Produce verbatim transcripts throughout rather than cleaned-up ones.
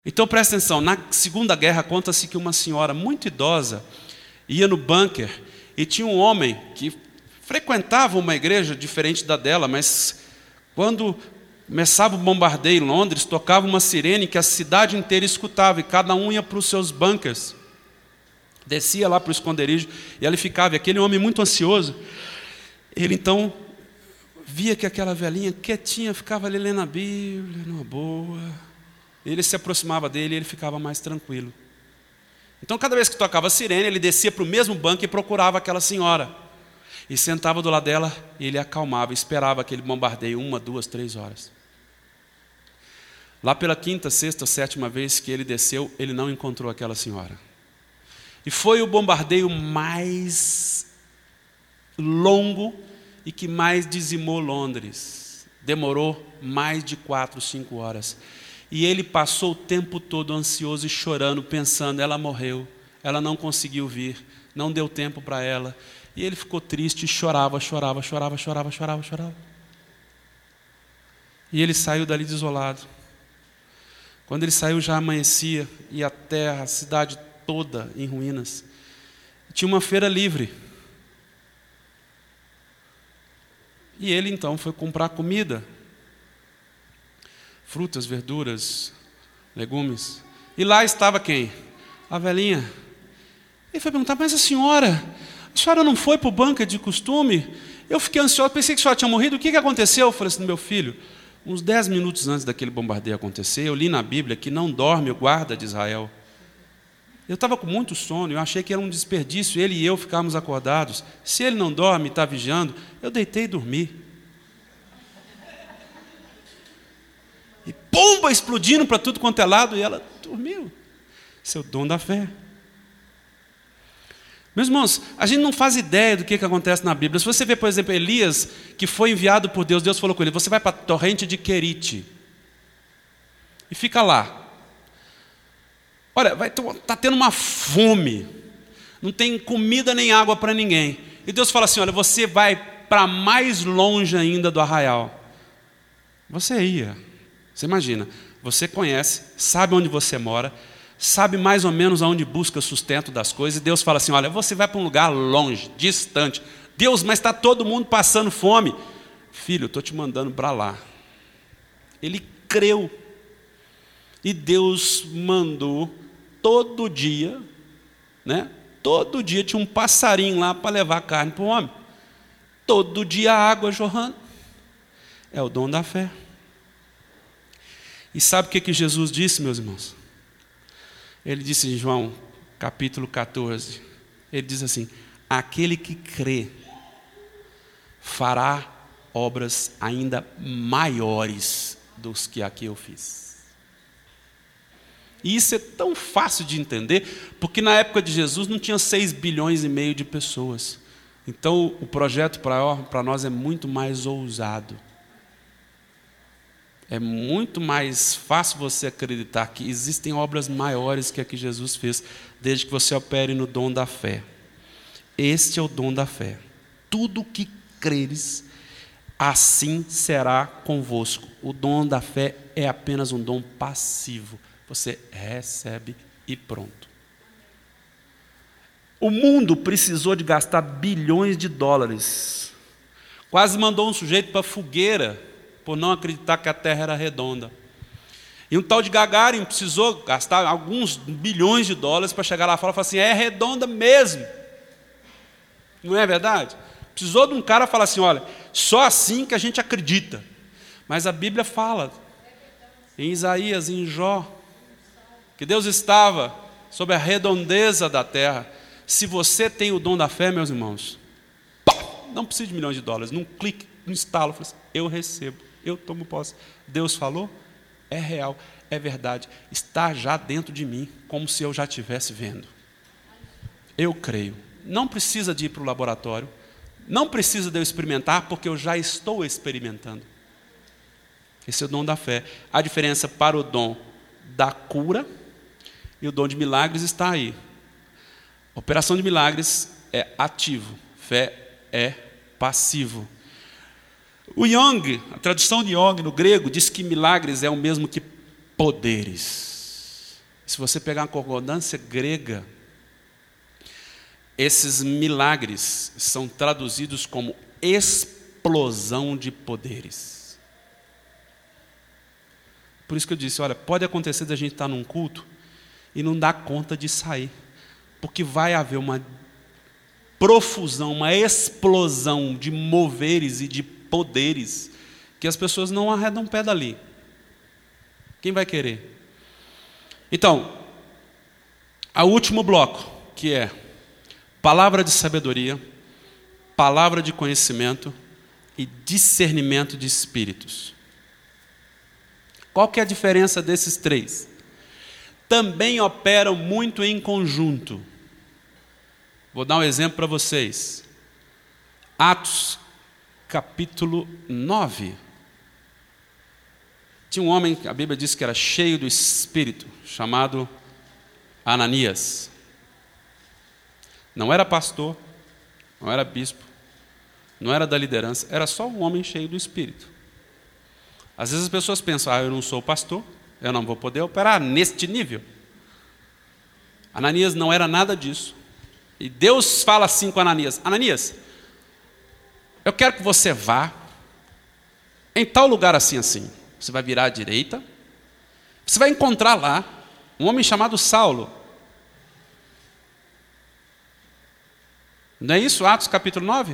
Então presta atenção, na Segunda Guerra conta-se que uma senhora muito idosa ia no bunker e tinha um homem que frequentava uma igreja diferente da dela, mas quando começava o bombardeio em Londres, tocava uma sirene que a cidade inteira escutava e cada um ia para os seus bunkers. Descia lá para o esconderijo e ali ficava. E aquele homem muito ansioso, ele então via que aquela velhinha quietinha ficava ali lendo a Bíblia, numa boa. Ele se aproximava dele e ele ficava mais tranquilo. Então, cada vez que tocava a sirene, ele descia para o mesmo banco e procurava aquela senhora. E sentava do lado dela e ele acalmava, esperava aquele bombardeio uma, duas, três horas. Lá pela quinta, sexta, sétima vez que ele desceu, ele não encontrou aquela senhora. E foi o bombardeio mais longo e que mais dizimou Londres. Demorou mais de quatro, cinco horas. E ele passou o tempo todo ansioso e chorando, pensando, ela morreu, ela não conseguiu vir, não deu tempo para ela. E ele ficou triste e chorava, chorava, chorava, chorava, chorava, chorava. E ele saiu dali desolado. Quando ele saiu já amanhecia e a terra, a cidade toda em ruínas. Tinha uma feira livre. E ele então foi comprar comida. Frutas, verduras, legumes. E lá estava quem? A velhinha. Ele foi perguntar, mas a senhora, a senhora não foi para o bunker de costume? Eu fiquei ansioso, pensei que a senhora tinha morrido, o que, que aconteceu? Eu falei assim, meu filho, uns dez minutos antes daquele bombardeio acontecer, eu li na Bíblia que não dorme o guarda de Israel. Eu estava com muito sono, eu achei que era um desperdício, ele e eu ficarmos acordados. Se ele não dorme e está vigiando, eu deitei e dormi. E pomba explodindo para tudo quanto é lado, e ela dormiu. Esse é o dom da fé. Meus irmãos, a gente não faz ideia do que, que acontece na Bíblia. Se você vê, por exemplo, Elias, que foi enviado por Deus, Deus falou com ele, você vai para a torrente de Querite e fica lá. Olha, está tendo uma fome, não tem comida nem água para ninguém. E Deus fala assim, olha, você vai para mais longe ainda do arraial. Você ia. Você imagina, você conhece, sabe onde você mora, sabe mais ou menos aonde busca o sustento das coisas, e Deus fala assim, olha, você vai para um lugar longe, distante. Deus, mas está todo mundo passando fome. Filho, eu estou te mandando para lá. Ele creu. E Deus mandou todo dia, né? Todo dia tinha um passarinho lá para levar carne para o homem. Todo dia água jorrando. É o dom da fé. E sabe o que, que Jesus disse, meus irmãos? Ele disse em João, capítulo catorze, ele diz assim, aquele que crê fará obras ainda maiores dos que aqui eu fiz. E isso é tão fácil de entender, porque na época de Jesus não tinha seis bilhões e meio de pessoas. Então o projeto para nós é muito mais ousado. É muito mais fácil você acreditar que existem obras maiores que a que Jesus fez, desde que você opere no dom da fé. Este é o dom da fé. Tudo que creres, assim será convosco. O dom da fé é apenas um dom passivo. Você recebe e pronto. O mundo precisou de gastar bilhões de dólares. Quase mandou um sujeito para a fogueira, por não acreditar que a Terra era redonda. E um tal de Gagarin precisou gastar alguns bilhões de dólares para chegar lá fora e falar assim, é redonda mesmo. Não é verdade? Precisou de um cara falar assim, olha, só assim que a gente acredita. Mas a Bíblia fala, em Isaías, em Jó, que Deus estava sobre a redondeza da terra. Se você tem o dom da fé, meus irmãos, pá, não precisa de milhões de dólares, num clique, num estalo, assim, eu recebo, eu tomo posse. Deus falou, é real, é verdade, está já dentro de mim, como se eu já estivesse vendo. Eu creio. Não precisa de ir para o laboratório, não precisa de eu experimentar, porque eu já estou experimentando. Esse é o dom da fé. A diferença para o dom da cura e o dom de milagres está aí. A operação de milagres é ativo, fé é passivo. O Young, a tradução de Young no grego, diz que milagres é o mesmo que poderes. Se você pegar uma concordância grega, esses milagres são traduzidos como explosão de poderes. Por isso que eu disse, olha, pode acontecer de a gente estar num culto e não dar conta de sair, porque vai haver uma profusão, uma explosão de moveres e de poderes, que as pessoas não arredam pé dali. Quem vai querer? Então, o último bloco, que é palavra de sabedoria, palavra de conhecimento e discernimento de espíritos. Qual que é a diferença desses três? Também operam muito em conjunto. Vou dar um exemplo para vocês. Atos, capítulo nove. Tinha um homem, a Bíblia diz que era cheio do Espírito, chamado Ananias. Não era pastor, não era bispo, não era da liderança, era só um homem cheio do Espírito. Às vezes as pessoas pensam, ah, eu não sou pastor, eu não vou poder operar neste nível. Ananias não era nada disso. E Deus fala assim com Ananias, Ananias, eu quero que você vá em tal lugar assim, assim. Você vai virar à direita, você vai encontrar lá um homem chamado Saulo. Não é isso, Atos capítulo nove?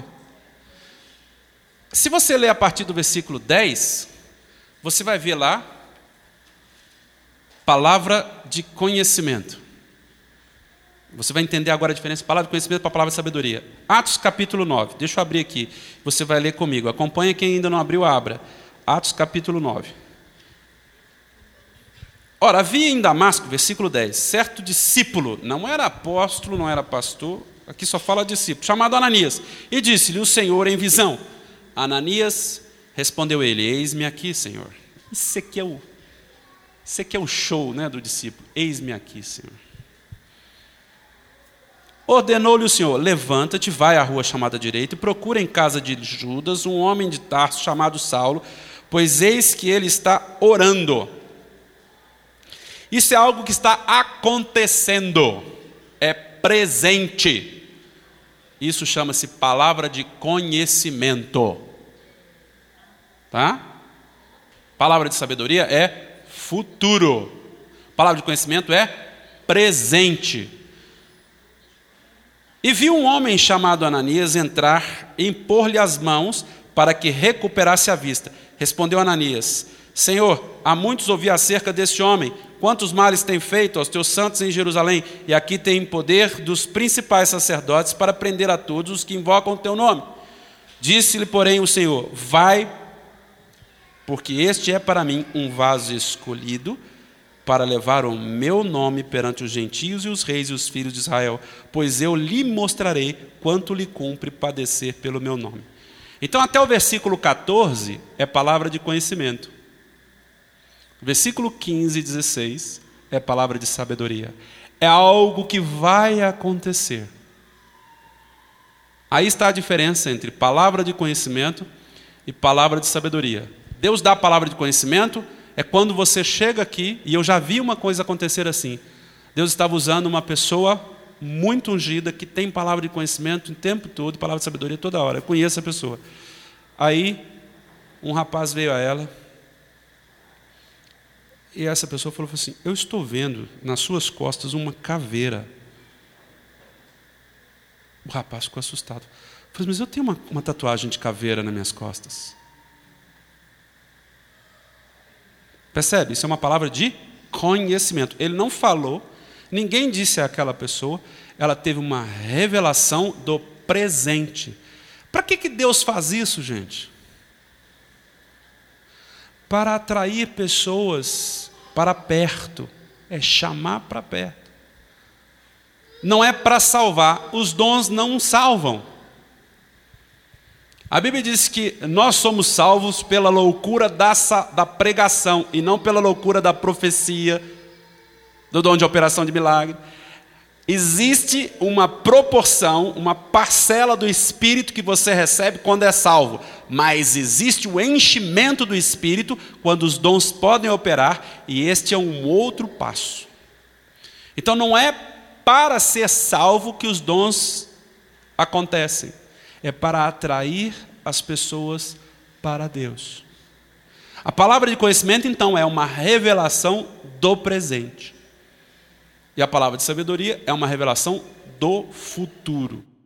Se você ler a partir do versículo dez, você vai ver lá, palavra de conhecimento. Você vai entender agora a diferença de palavra de conhecimento para a palavra de sabedoria. Atos capítulo nove, deixa eu abrir aqui, você vai ler comigo. Acompanha, quem ainda não abriu, abra. Atos capítulo nove. Ora, havia em Damasco, versículo dez, certo discípulo, não era apóstolo, não era pastor, aqui só fala discípulo, chamado Ananias, e disse-lhe o Senhor em visão. Ananias, respondeu ele, eis-me aqui, Senhor. Isso aqui é o, isso aqui é o show, né, do discípulo. Eis-me aqui, Senhor. Ordenou-lhe o Senhor, levanta-te, vai à rua chamada direita e procura em casa de Judas um homem de Tarso chamado Saulo, pois eis que ele está orando. Isso é algo que está acontecendo, é presente. Isso chama-se palavra de conhecimento. Tá? Palavra de sabedoria é futuro. Palavra de conhecimento é presente. E viu um homem chamado Ananias entrar e impor-lhe as mãos para que recuperasse a vista. Respondeu Ananias, Senhor, há muitos ouvi acerca deste homem, quantos males tem feito aos teus santos em Jerusalém, e aqui tem poder dos principais sacerdotes para prender a todos os que invocam o teu nome. Disse-lhe, porém, o Senhor, vai, porque este é para mim um vaso escolhido, para levar o meu nome perante os gentios e os reis e os filhos de Israel, pois eu lhe mostrarei quanto lhe cumpre padecer pelo meu nome. Então, até o versículo catorze é palavra de conhecimento. Versículo quinze e dezesseis é palavra de sabedoria. É algo que vai acontecer. Aí está a diferença entre palavra de conhecimento e palavra de sabedoria. Deus dá a palavra de conhecimento é quando você chega aqui, e eu já vi uma coisa acontecer assim. Deus estava usando uma pessoa muito ungida, que tem palavra de conhecimento o tempo todo, palavra de sabedoria toda hora. Eu conheço a pessoa. Aí, um rapaz veio a ela, e essa pessoa falou assim, eu estou vendo nas suas costas uma caveira. O rapaz ficou assustado. Eu falei, mas eu tenho uma, uma tatuagem de caveira nas minhas costas. Percebe? Isso é uma palavra de conhecimento. Ele não falou, ninguém disse àquela pessoa, ela teve uma revelação do presente. Para que, que Deus faz isso, gente? Para atrair pessoas para perto, é chamar para perto. Não é para salvar, os dons não salvam. A Bíblia diz que nós somos salvos pela loucura da, da pregação e não pela loucura da profecia, do dom de operação de milagre. Existe uma proporção, uma parcela do Espírito que você recebe quando é salvo, mas existe o enchimento do Espírito quando os dons podem operar, e este é um outro passo. Então não é para ser salvo que os dons acontecem, é para atrair as pessoas para Deus. A palavra de conhecimento, então, é uma revelação do presente. E a palavra de sabedoria é uma revelação do futuro.